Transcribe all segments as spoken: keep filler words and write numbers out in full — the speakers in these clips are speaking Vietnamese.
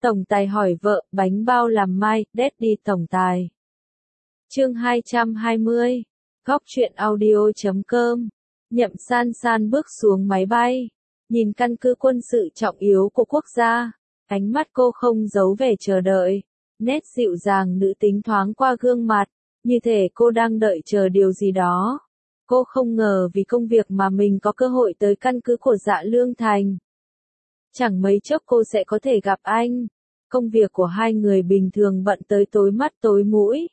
Tổng tài hỏi vợ, bánh bao làm mai, Daddy tổng tài. Chương hai trăm hai mươi. Góc truyện audio chấm com. Nhậm San San bước xuống máy bay, nhìn căn cứ quân sự trọng yếu của quốc gia, ánh mắt cô không giấu vẻ chờ đợi, nét dịu dàng nữ tính thoáng qua gương mặt, như thể cô đang đợi chờ điều gì đó. Cô không ngờ vì công việc mà mình có cơ hội tới căn cứ của Dạ Lương Thành. Chẳng mấy chốc cô sẽ có thể gặp anh. Công việc của hai người bình thường bận tới tối mắt tối mũi.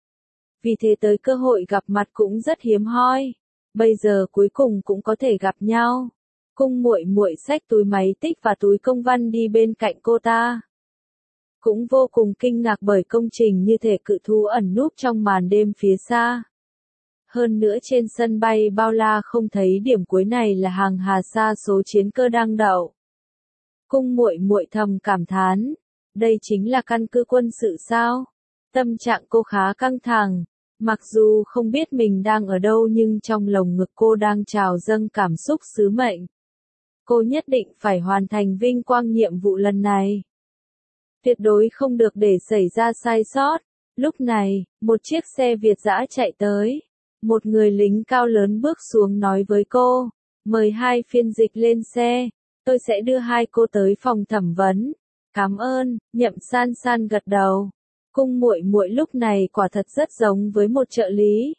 Vì thế tới cơ hội gặp mặt cũng rất hiếm hoi. Bây giờ cuối cùng cũng có thể gặp nhau. Cung muội muội xách túi máy tích và túi công văn đi bên cạnh cô ta. Cũng vô cùng kinh ngạc bởi công trình như thể cự thú ẩn núp trong màn đêm phía xa. Hơn nữa trên sân bay bao la không thấy điểm cuối này là hàng hà sa số chiến cơ đang đậu. Cung muội muội thầm cảm thán, đây chính là căn cứ quân sự sao? Tâm trạng cô khá căng thẳng, mặc dù không biết mình đang ở đâu nhưng trong lồng ngực cô đang trào dâng cảm xúc sứ mệnh. Cô nhất định phải hoàn thành vinh quang nhiệm vụ lần này. Tuyệt đối không được để xảy ra sai sót. Lúc này, một chiếc xe Việt dã chạy tới. Một người lính cao lớn bước xuống nói với cô, mời hai phiên dịch lên xe, tôi sẽ đưa hai cô tới phòng thẩm vấn. Cảm ơn, Nhậm San San gật đầu. Cung muội muội lúc này quả thật rất giống với một trợ lý.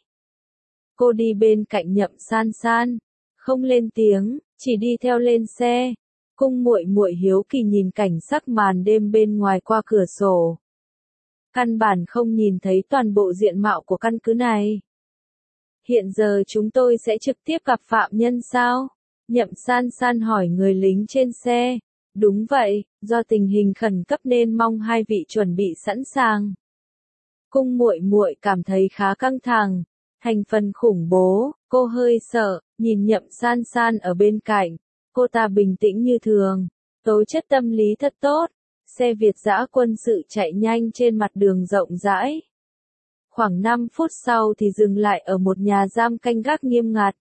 Cô đi bên cạnh Nhậm San San, không lên tiếng, chỉ đi theo lên xe. Cung muội muội hiếu kỳ nhìn cảnh sắc màn đêm bên ngoài qua cửa sổ. Căn bản không nhìn thấy toàn bộ diện mạo của căn cứ này. Hiện giờ chúng tôi sẽ trực tiếp gặp phạm nhân sao? Nhậm San San hỏi người lính trên xe. Đúng vậy, do tình hình khẩn cấp nên mong hai vị chuẩn bị sẵn sàng. Cung muội muội cảm thấy khá căng thẳng, thành phần khủng bố, cô hơi sợ, nhìn Nhậm San San ở bên cạnh, cô ta bình tĩnh như thường, tố chất tâm lý thật tốt. Xe Việt dã quân sự chạy nhanh trên mặt đường rộng rãi. Khoảng năm phút sau thì dừng lại ở một nhà giam canh gác nghiêm ngặt.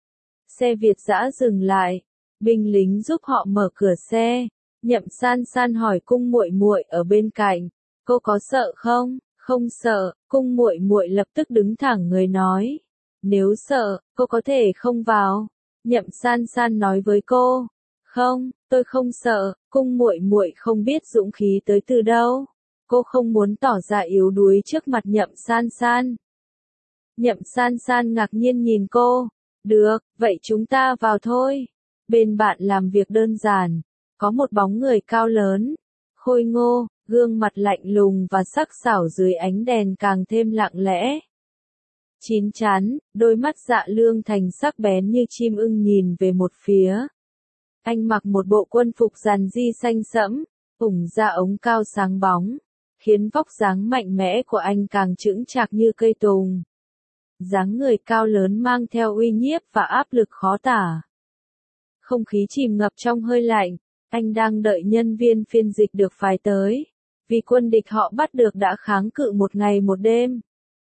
Xe Việt dã dừng lại, binh lính giúp họ mở cửa xe. Nhậm San San hỏi cung muội muội ở bên cạnh, cô có sợ không? Không sợ, cung muội muội lập tức đứng thẳng người nói. Nếu sợ, cô có thể không vào. Nhậm San San nói với cô. Không, tôi không sợ, cung muội muội không biết dũng khí tới từ đâu. Cô không muốn tỏ ra yếu đuối trước mặt Nhậm San San. Nhậm San San ngạc nhiên nhìn cô. Được, vậy chúng ta vào thôi. Bên bạn làm việc đơn giản. Có một bóng người cao lớn, khôi ngô, gương mặt lạnh lùng và sắc sảo dưới ánh đèn càng thêm lặng lẽ. Chín chắn, đôi mắt Dạ Lương Thành sắc bén như chim ưng nhìn về một phía. Anh mặc một bộ quân phục giản di xanh sẫm, ủng da ống cao sáng bóng, khiến vóc dáng mạnh mẽ của anh càng chững chạc như cây tùng. Dáng người cao lớn mang theo uy nhiếp và áp lực khó tả. Không khí chìm ngập trong hơi lạnh, anh đang đợi nhân viên phiên dịch được phái tới, vì quân địch họ bắt được đã kháng cự một ngày một đêm.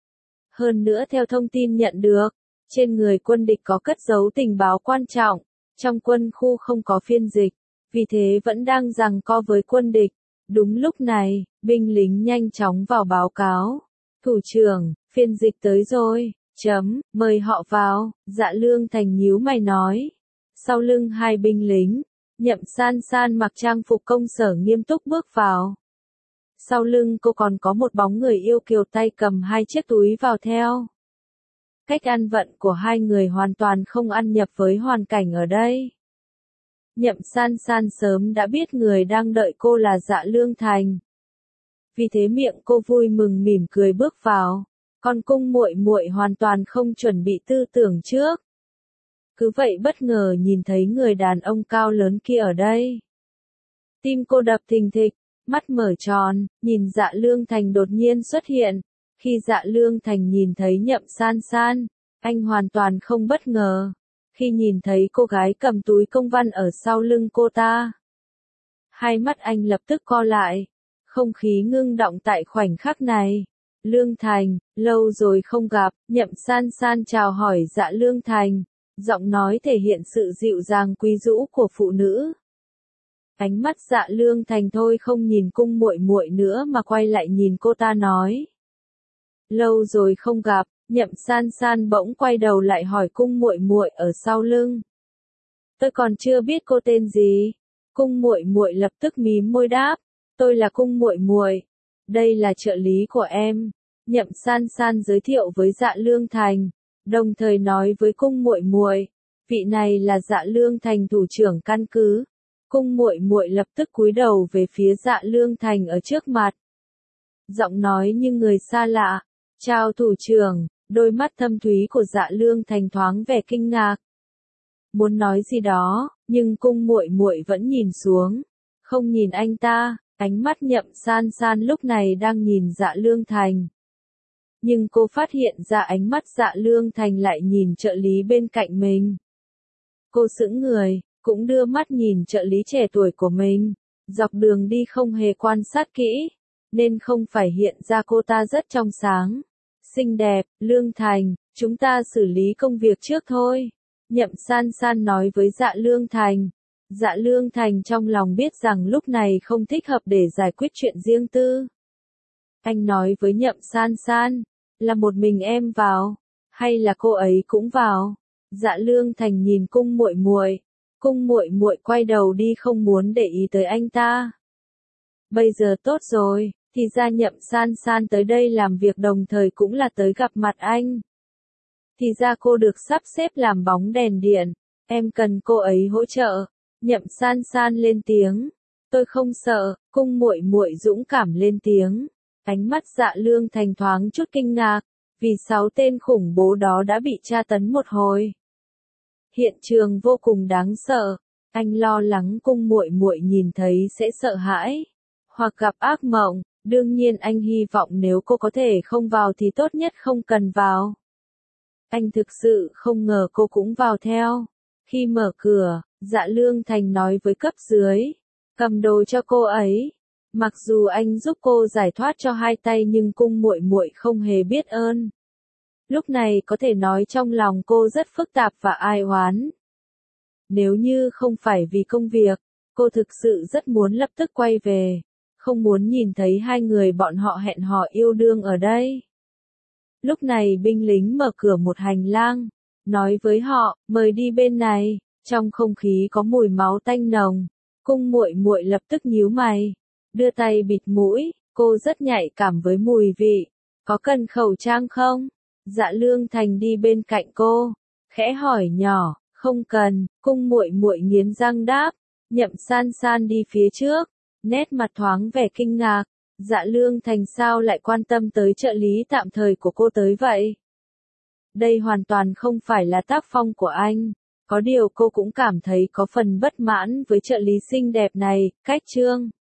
Hơn nữa theo thông tin nhận được, trên người quân địch có cất giấu tình báo quan trọng, trong quân khu không có phiên dịch, vì thế vẫn đang giằng co với quân địch. Đúng lúc này, binh lính nhanh chóng vào báo cáo. Thủ trưởng, phiên dịch tới rồi, chấm, mời họ vào. Dạ Lương Thành nhíu mày nói. Sau lưng hai binh lính, Nhậm San San mặc trang phục công sở nghiêm túc bước vào. Sau lưng cô còn có một bóng người yêu kiều tay cầm hai chiếc túi vào theo. Cách ăn vận của hai người hoàn toàn không ăn nhập với hoàn cảnh ở đây. Nhậm San San sớm đã biết người đang đợi cô là Dạ Lương Thành. Vì thế miệng cô vui mừng mỉm cười bước vào, còn cung muội muội hoàn toàn không chuẩn bị tư tưởng trước. Cứ vậy bất ngờ nhìn thấy người đàn ông cao lớn kia ở đây. Tim cô đập thình thịch, mắt mở tròn, nhìn Dạ Lương Thành đột nhiên xuất hiện. Khi Dạ Lương Thành nhìn thấy Nhậm San San, anh hoàn toàn không bất ngờ. Khi nhìn thấy cô gái cầm túi công văn ở sau lưng cô ta, hai mắt anh lập tức co lại. Không khí ngưng động tại khoảnh khắc này. Lương Thành, lâu rồi không gặp. Nhậm San San chào hỏi Dạ Lương Thành. Giọng nói thể hiện sự dịu dàng quyến rũ của phụ nữ. Ánh mắt Dạ Lương Thành thôi không nhìn cung muội muội nữa mà quay lại nhìn cô ta nói. Lâu rồi không gặp, Nhậm San San bỗng quay đầu lại hỏi cung muội muội ở sau lưng. Tôi còn chưa biết cô tên gì. Cung muội muội lập tức mím môi đáp, tôi là cung muội muội, đây là trợ lý của em. Nhậm San San giới thiệu với Dạ Lương Thành, đồng thời nói với cung muội muội, vị này là Dạ Lương Thành thủ trưởng căn cứ. Cung muội muội lập tức cúi đầu về phía Dạ Lương Thành ở trước mặt. Giọng nói như người xa lạ, chào thủ trưởng, đôi mắt thâm thúy của Dạ Lương Thành thoáng vẻ kinh ngạc. Muốn nói gì đó, nhưng cung muội muội vẫn nhìn xuống, không nhìn anh ta, ánh mắt Nhậm San San lúc này đang nhìn Dạ Lương Thành. Nhưng cô phát hiện ra ánh mắt Dạ Lương Thành lại nhìn trợ lý bên cạnh mình. Cô sững người, cũng đưa mắt nhìn trợ lý trẻ tuổi của mình, dọc đường đi không hề quan sát kỹ, nên không phải hiện ra cô ta rất trong sáng, xinh đẹp. Lương Thành, chúng ta xử lý công việc trước thôi. Nhậm San San nói với Dạ Lương Thành. Dạ Lương Thành trong lòng biết rằng lúc này không thích hợp để giải quyết chuyện riêng tư. Anh nói với Nhậm San San, là một mình em vào, hay là cô ấy cũng vào? Dạ Lương Thành nhìn cung muội muội, cung muội muội quay đầu đi không muốn để ý tới anh ta. Bây giờ tốt rồi, thì ra Nhậm San San tới đây làm việc đồng thời cũng là tới gặp mặt anh. Thì ra cô được sắp xếp làm bóng đèn điện, em cần cô ấy hỗ trợ. Nhậm San San lên tiếng, tôi không sợ. Cung muội muội dũng cảm lên tiếng. Ánh mắt Dạ Lương Thành thoáng chút kinh ngạc, vì sáu tên khủng bố đó đã bị tra tấn một hồi. Hiện trường vô cùng đáng sợ, anh lo lắng cung muội muội nhìn thấy sẽ sợ hãi, hoặc gặp ác mộng. Đương nhiên anh hy vọng nếu cô có thể không vào thì tốt nhất không cần vào. Anh thực sự không ngờ cô cũng vào theo. Khi mở cửa, Dạ Lương Thành nói với cấp dưới, cầm đồ cho cô ấy. Mặc dù anh giúp cô giải thoát cho hai tay nhưng cung muội muội không hề biết ơn. Lúc này có thể nói trong lòng cô rất phức tạp và ai oán. Nếu như không phải vì công việc, cô thực sự rất muốn lập tức quay về, không muốn nhìn thấy hai người bọn họ hẹn hò yêu đương ở đây. Lúc này binh lính mở cửa một hành lang, nói với họ, mời đi bên này. Trong không khí có mùi máu tanh nồng, cung muội muội lập tức nhíu mày, đưa tay bịt mũi, cô rất nhạy cảm với mùi vị. Có cần khẩu trang không? Dạ Lương Thành đi bên cạnh cô, khẽ hỏi nhỏ, không cần. Cung muội muội nghiến răng đáp. Nhậm San San đi phía trước, nét mặt thoáng vẻ kinh ngạc. Dạ Lương Thành sao lại quan tâm tới trợ lý tạm thời của cô tới vậy? Đây hoàn toàn không phải là tác phong của anh. Có điều cô cũng cảm thấy có phần bất mãn với trợ lý xinh đẹp này. Cách trương